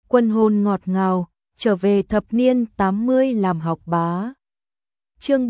Quân hôn ngọt ngào, trở về thập niên 80 làm học bá. Chương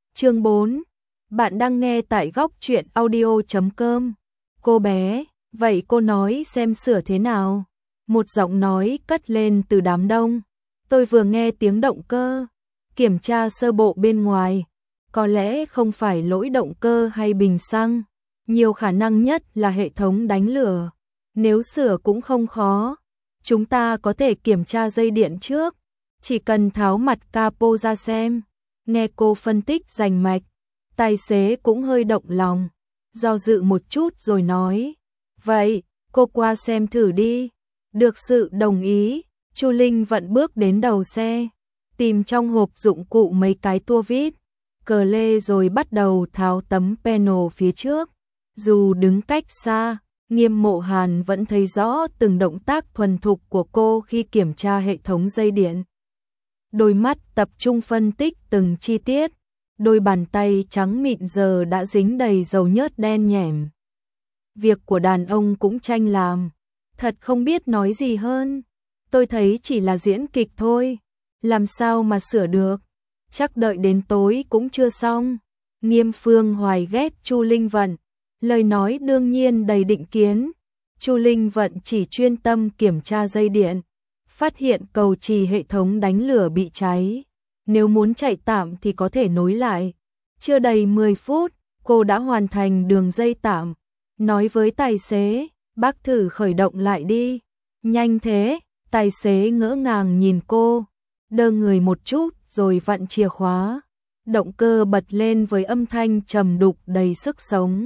4. Bạn đang nghe tại góc truyện audio.com. Cô bé, vậy cô nói xem sửa thế nào? Một giọng nói cất lên từ đám đông. Tôi vừa nghe tiếng động cơ. Kiểm tra sơ bộ bên ngoài. Có lẽ không phải lỗi động cơ hay bình xăng. Nhiều khả năng nhất là hệ thống đánh lửa. Nếu sửa cũng không khó. Chúng ta có thể kiểm tra dây điện trước. Chỉ cần tháo mặt capo ra xem. Nghe cô phân tích rành mạch. Tài xế cũng hơi động lòng. Do dự một chút rồi nói. Vậy, cô qua xem thử đi. Được sự đồng ý, Chu Linh Vận bước đến đầu xe. Tìm trong hộp dụng cụ mấy cái tua vít. Cờ lê rồi bắt đầu tháo tấm panel phía trước. Dù đứng cách xa, Nghiêm Mộ Hàn vẫn thấy rõ từng động tác thuần thục của cô khi kiểm tra hệ thống dây điện. Đôi mắt tập trung phân tích từng chi tiết, đôi bàn tay trắng mịn giờ đã dính đầy dầu nhớt đen nhẻm. Việc của đàn ông cũng tranh làm, thật không biết nói gì hơn. Tôi thấy chỉ là diễn kịch thôi, làm sao mà sửa được, chắc đợi đến tối cũng chưa xong. Nghiêm Phương Hoài ghét Chu Linh Vận. Lời nói đương nhiên đầy định kiến. Chu Linh Vận chỉ chuyên tâm kiểm tra dây điện, phát hiện cầu trì hệ thống đánh lửa bị cháy. Nếu muốn chạy tạm thì có thể nối lại. Chưa đầy 10 phút, cô đã hoàn thành đường dây tạm. Nói với tài xế, bác thử khởi động lại đi. Nhanh thế, tài xế ngỡ ngàng nhìn cô, đơ người một chút rồi vặn chìa khóa. Động cơ bật lên với âm thanh trầm đục đầy sức sống.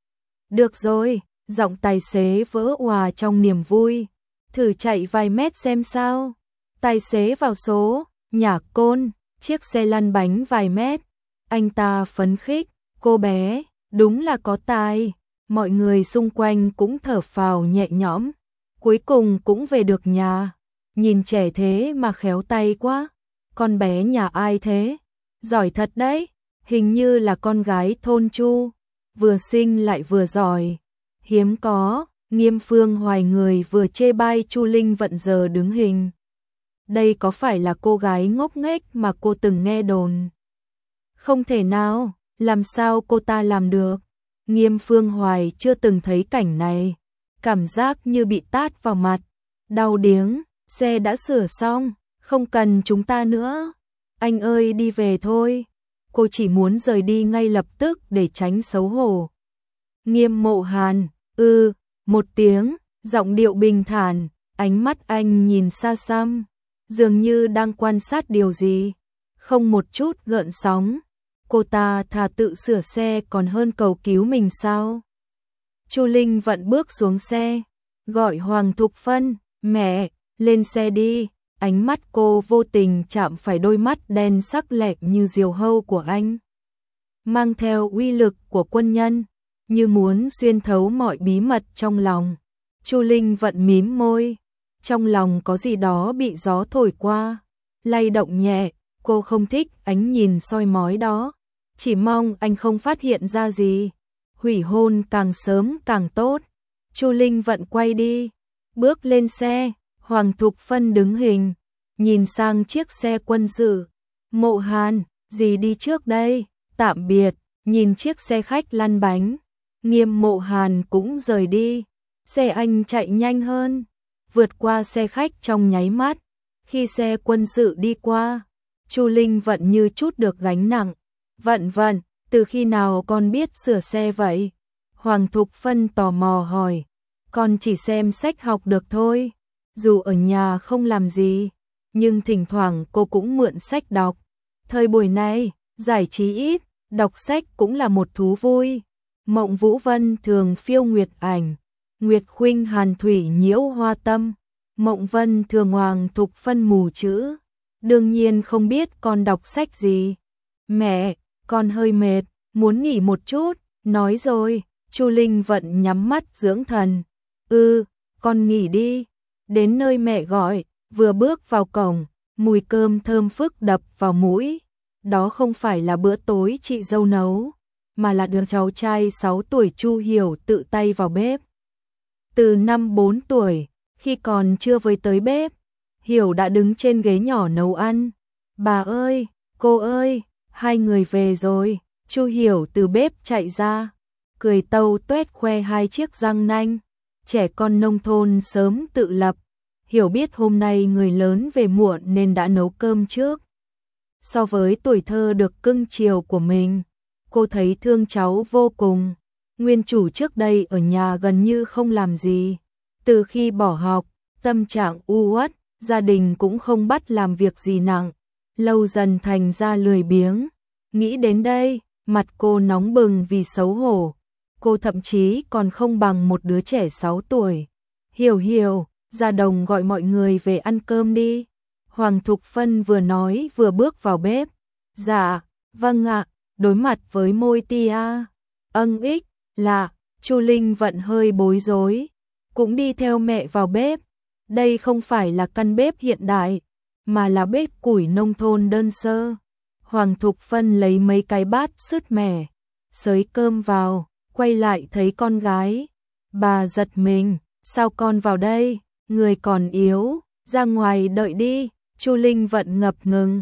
Được rồi, giọng tài xế vỡ òa trong niềm vui. Thử chạy vài mét xem sao. Tài xế vào số, nhả côn, chiếc xe lăn bánh vài mét. Anh ta phấn khích, cô bé, đúng là có tài. Mọi người xung quanh cũng thở phào nhẹ nhõm. Cuối cùng cũng về được nhà. Nhìn trẻ thế mà khéo tay quá. Con bé nhà ai thế? Giỏi thật đấy, hình như là con gái thôn Chu. Vừa xinh lại vừa giỏi. Hiếm có. Nghiêm Phương Hoài người vừa chê bai Chu Linh Vận giờ đứng hình. Đây có phải là cô gái ngốc nghếch mà cô từng nghe đồn? Không thể nào, làm sao cô ta làm được? Nghiêm Phương Hoài chưa từng thấy cảnh này. Cảm giác như bị tát vào mặt. Đau điếng, xe đã sửa xong, không cần chúng ta nữa. Anh ơi đi về thôi. Cô chỉ muốn rời đi ngay lập tức để tránh xấu hổ. Nghiêm Mộ Hàn, một tiếng, giọng điệu bình thản, ánh mắt anh nhìn xa xăm, dường như đang quan sát điều gì, không một chút gợn sóng. Cô ta thà tự sửa xe còn hơn cầu cứu mình sao? Chu Linh Vận bước xuống xe, gọi Hoàng Thục Phân, mẹ, lên xe đi. Ánh mắt cô vô tình chạm phải đôi mắt đen sắc lẹm như diều hâu của anh, mang theo uy lực của quân nhân, như muốn xuyên thấu mọi bí mật trong lòng. Chu Linh Vận mím môi, trong lòng có gì đó bị gió thổi qua, lay động nhẹ. Cô không thích ánh nhìn soi mói đó, chỉ mong anh không phát hiện ra gì. Hủy hôn càng sớm càng tốt. Chu Linh Vận quay đi, bước lên xe. Hoàng Thục Phân đứng hình, nhìn sang chiếc xe quân sự. Mộ Hàn, dì đi trước đây, tạm biệt. Nhìn chiếc xe khách lăn bánh, Nghiêm Mộ Hàn cũng rời đi. Xe anh chạy nhanh hơn, vượt qua xe khách trong nháy mắt. Khi xe quân sự đi qua, Chu Linh Vận như chút được gánh nặng. Vận, từ khi nào con biết sửa xe vậy? Hoàng Thục Phân tò mò hỏi. Con chỉ xem sách học được thôi. Dù ở nhà không làm gì, nhưng thỉnh thoảng cô cũng mượn sách đọc. Thời buổi này, giải trí ít, đọc sách cũng là một thú vui. Mộng Vũ Vân thường phiêu nguyệt ảnh, Nguyệt Khuynh hàn thủy nhiễu hoa tâm. Mộng Vân thường Hoàng Thục Phân mù chữ. Đương nhiên không biết con đọc sách gì. Mẹ, con hơi mệt, muốn nghỉ một chút. Nói rồi, Chu Linh Vận nhắm mắt dưỡng thần. Con nghỉ đi. Đến nơi mẹ gọi, vừa bước vào cổng, mùi cơm thơm phức đập vào mũi. Đó không phải là bữa tối chị dâu nấu, mà là đứa cháu trai 6 tuổi Chu Hiểu tự tay vào bếp. Từ năm 4 tuổi, khi còn chưa với tới bếp, Hiểu đã đứng trên ghế nhỏ nấu ăn. Bà ơi, cô ơi, hai người về rồi. Chu Hiểu từ bếp chạy ra, cười tâu tuét khoe hai chiếc răng nanh. Trẻ con nông thôn sớm tự lập. Hiểu biết hôm nay người lớn về muộn nên đã nấu cơm trước. So với tuổi thơ được cưng chiều của mình, cô thấy thương cháu vô cùng. Nguyên chủ trước đây ở nhà gần như không làm gì. Từ khi bỏ học, tâm trạng u uất, gia đình cũng không bắt làm việc gì nặng. Lâu dần thành ra lười biếng. Nghĩ đến đây, mặt cô nóng bừng vì xấu hổ. Cô thậm chí còn không bằng một đứa trẻ 6 tuổi. Hiểu Hiểu, ra đồng gọi mọi người về ăn cơm đi. Hoàng Thục Phân vừa nói vừa bước vào bếp. Dạ, vâng ạ, đối mặt với môi tia. Ích, lạ, Chu Linh Vận hơi bối rối. Cũng đi theo mẹ vào bếp. Đây không phải là căn bếp hiện đại, mà là bếp củi nông thôn đơn sơ. Hoàng Thục Phân lấy mấy cái bát sứt mẻ, xới cơm vào, quay lại thấy con gái. Bà giật mình, sao con vào đây, người còn yếu, ra ngoài đợi đi. Chu Linh Vận ngập ngừng.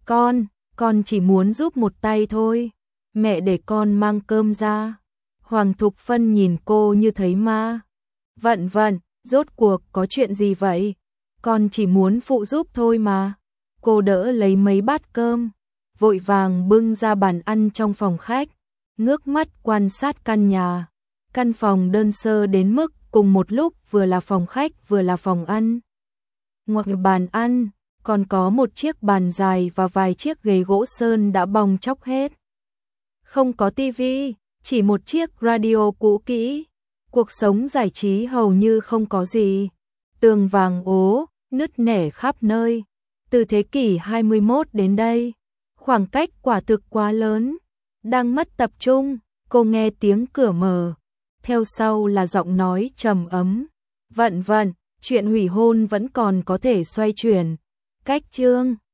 Con chỉ muốn giúp một tay thôi. Mẹ để con mang cơm ra. Hoàng Thục Phân nhìn cô như thấy ma. Vận, rốt cuộc có chuyện gì vậy? Con chỉ muốn phụ giúp thôi mà. Cô đỡ lấy mấy bát cơm, vội vàng bưng ra bàn ăn trong phòng khách, ngước mắt quan sát căn nhà. Căn phòng đơn sơ đến mức cùng một lúc vừa là phòng khách vừa là phòng ăn. Ngoài bàn ăn, còn có một chiếc bàn dài và vài chiếc ghế gỗ sơn đã bong tróc hết. Không có tivi, chỉ một chiếc radio cũ kỹ. Cuộc sống giải trí hầu như không có gì. Tường vàng ố, nứt nẻ khắp nơi. Từ thế kỷ 21 đến đây, khoảng cách quả thực quá lớn. Đang mất tập trung, cô nghe tiếng cửa mở. Theo sau là giọng nói trầm ấm. Vận, chuyện hủy hôn vẫn còn có thể xoay chuyển. Cách chương